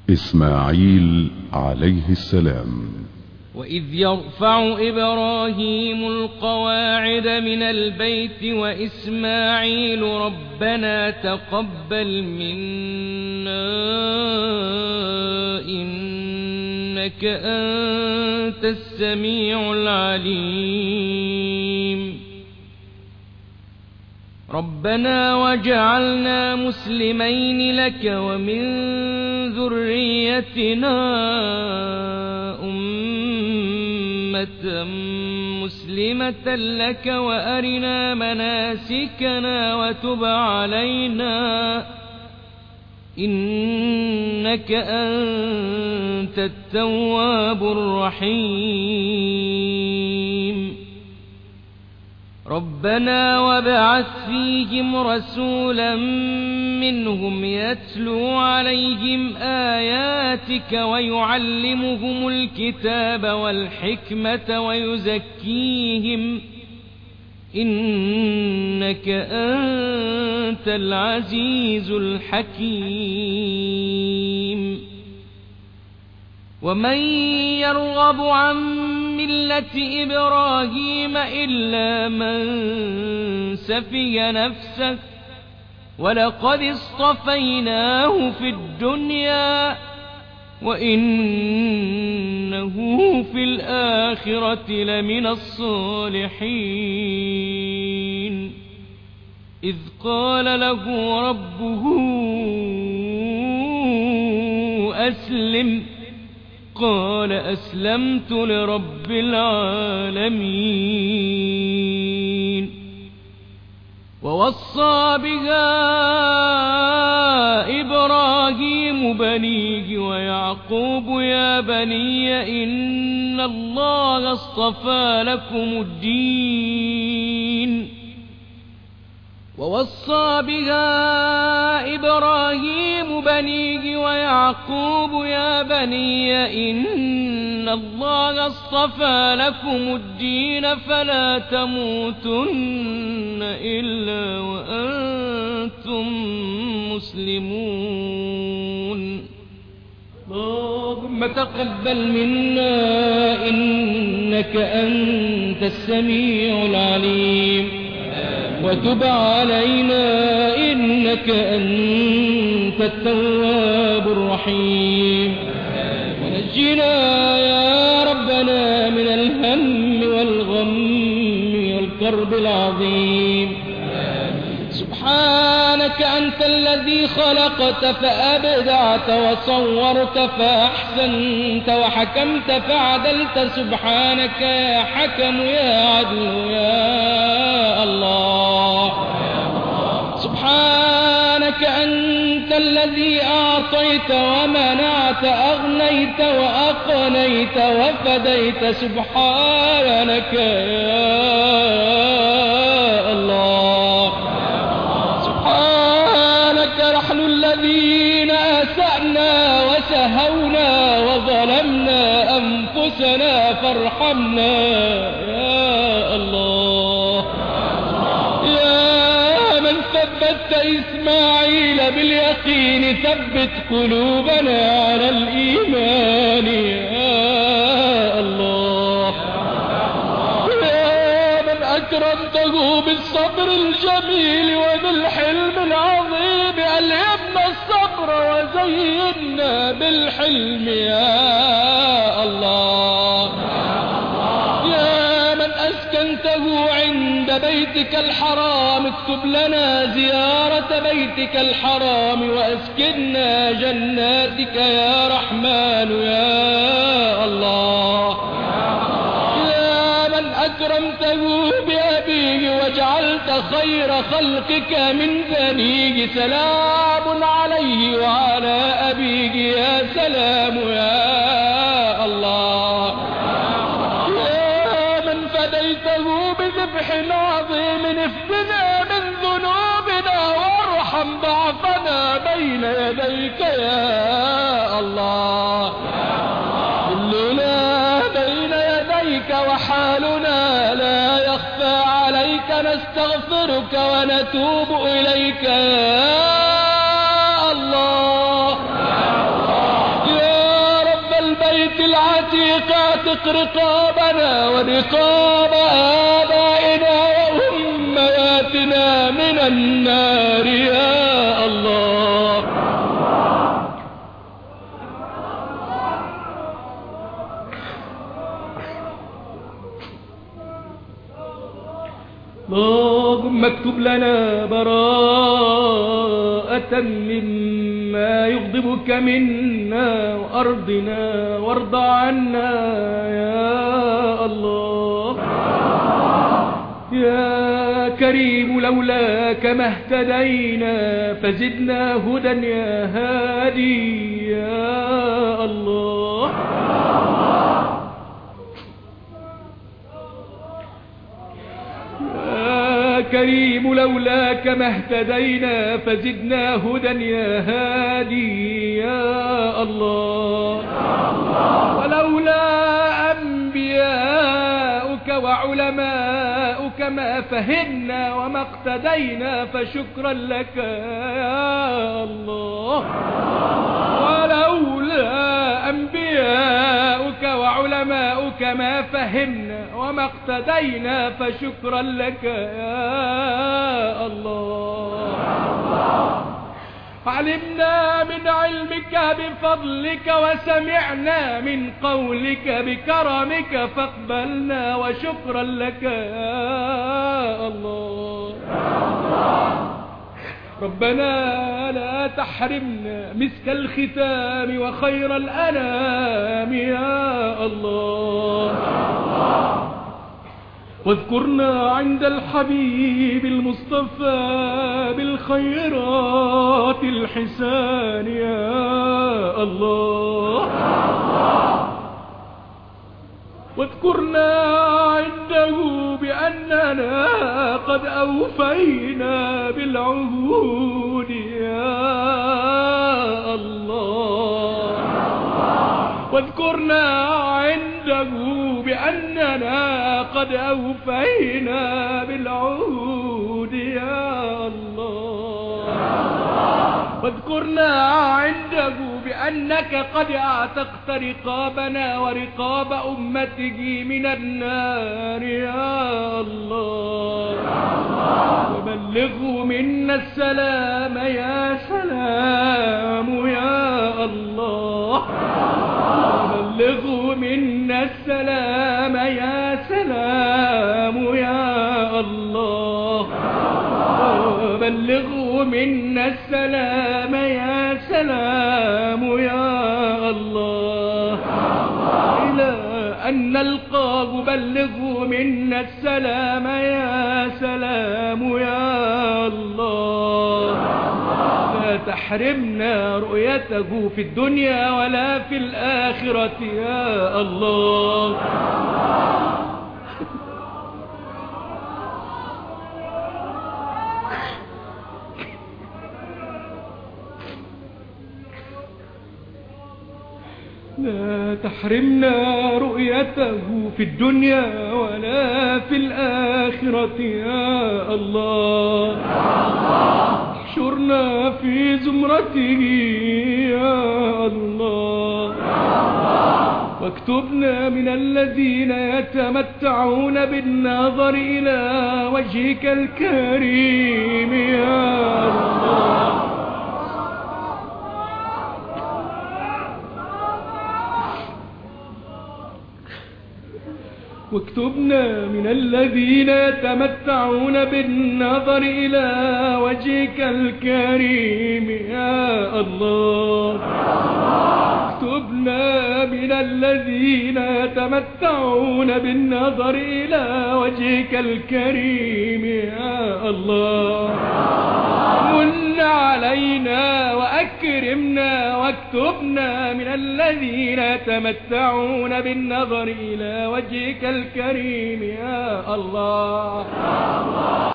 إسماعيل عليه السلام. وإذ يرفع إبراهيم القواعد من البيت وإسماعيل ربنا تقبل منا إنك أنت السميع العليم ربنا وجعلنا مسلمين لك ومن ذريتنا أمة مسلمة لك وأرنا مناسكنا وتب علينا إنك أنت التواب الرحيم ربنا وابعث فيهم رسولا منهم يتلو عليهم آياتك ويعلمهم الكتاب والحكمة ويزكيهم إنك أنت العزيز الحكيم ومن يرغب عن ملة إبراهيم إلا من سفي نفسه ولقد اصطفيناه في الدنيا وإنه في الآخرة لمن الصالحين إذ قال له ربه أسلم قال أسلمت لرب العالمين ووصى بها إبراهيم بنيه ويعقوب يا بني إن الله اصطفى لكم الدين ووصى بها إبراهيم بنيه ويعقوب يا بني إن الله اصطفى لكم الدين فلا تموتن إلا وأنتم مسلمون اللهم تقبل منا إنك أنت السميع العليم وتب علينا إنك أنت التواب الرحيم ونجنا يا ربنا من الهم والغم والكرب العظيم سبحانك أنت الذي خلقت فأبدعت وصورت فأحسنت وحكمت فعدلت سبحانك يا حكم يا عدل يا الله سبحانك أنت الذي أعطيت ومنعت أغنيت وأقنيت وفديت سبحانك يا الله سبحانك نحن الذين أسأنا وسهونا وظلمنا أنفسنا فارحمنا يا الله يا من ثبت إسماعيل باليقين ثبت قلوبنا على الإيمان يا الله يا من أكرمته بالصبر الجميل وبالحلم العظيم ألهمنا الصبر وزينا بالحلم يا الله يا من أسكنته عند بيتك الحرام اكتب لنا زيارة بيتك الحرام وأسكننا جناتك يا رحمن يا الله يا من أكرمته بأبيه وجعلت خير خلقك من بنيه سلام عليه وعلى أبيه يا سلام يا الله يا من فديته بذبح عظيم افدنا من ذنوبنا وارحم ضعفنا بين يديك يا الله كلنا بين يديك وحالنا لا يخفى عليك نستغفرك ونتوب إليك يا الله عتيق اعتق رقابنا ورقاب آبائنا وأمهاتنا من النار يا الله. اللهم اكتب لنا براءة مما يغضبك منا وأرضنا وارض عنا يا الله. يا كريم لولاك ما اهتدينا فزدنا هدى يا هادي يا الله. كريم لولاك ما اهتدينا فزدنا هدى يا هادي يا الله. ولولا أنبياؤك وعلماؤك ما فهمنا وما اقتدينا فشكرا لك يا الله. ولولا أنبياؤك وعلماؤك ما فهمنا وما اقتدينا فشكرا لك يا الله. علمنا من علمك بفضلك وسمعنا من قولك بكرمك فاقبلنا وشكرا لك يا الله. ربنا لا تحرمنا مسك الختام وخير الأنام يا الله. واذكرنا عند الحبيب المصطفى بالخيرات الحسان يا الله. واذكرنا عنده بأننا قد أوفينا بالعهود يا الله. واذكرنا عنده بأننا قد أوفينا بالعهود يا الله. واذكرنا عنده بأنك قد اعتقت رقابنا ورقاب أمته من النار يا الله. وبلغوا منا السلام يا سلام يا الله. وبلغوا منا السلام يا سلام يا الله. وبلغوا منا السلام يا سلام يا الله. إلى أن نلقاه بلغوا منا السلام يا سلام يا الله. لا تحرمنا رؤيته في الدنيا ولا في الآخرة يا الله. لا تحرمنا رؤيته في الدنيا ولا في الآخرة يا الله. احشرنا في زمرته يا الله. واكتبنا من الذين يتمتعون بالنظر إلى وجهك الكريم يا الله. واكتبنا من الذين يتمتعون بالنظر إلى وجهك الكريم يا الله. اكتبنا من الذين يتمتعون بالنظر إلى وجهك الكريم يا الله. من علينا وأكرمنا واكتبنا من الذين يتمتعون بالنظر إلى وجهك الكريم يا الله.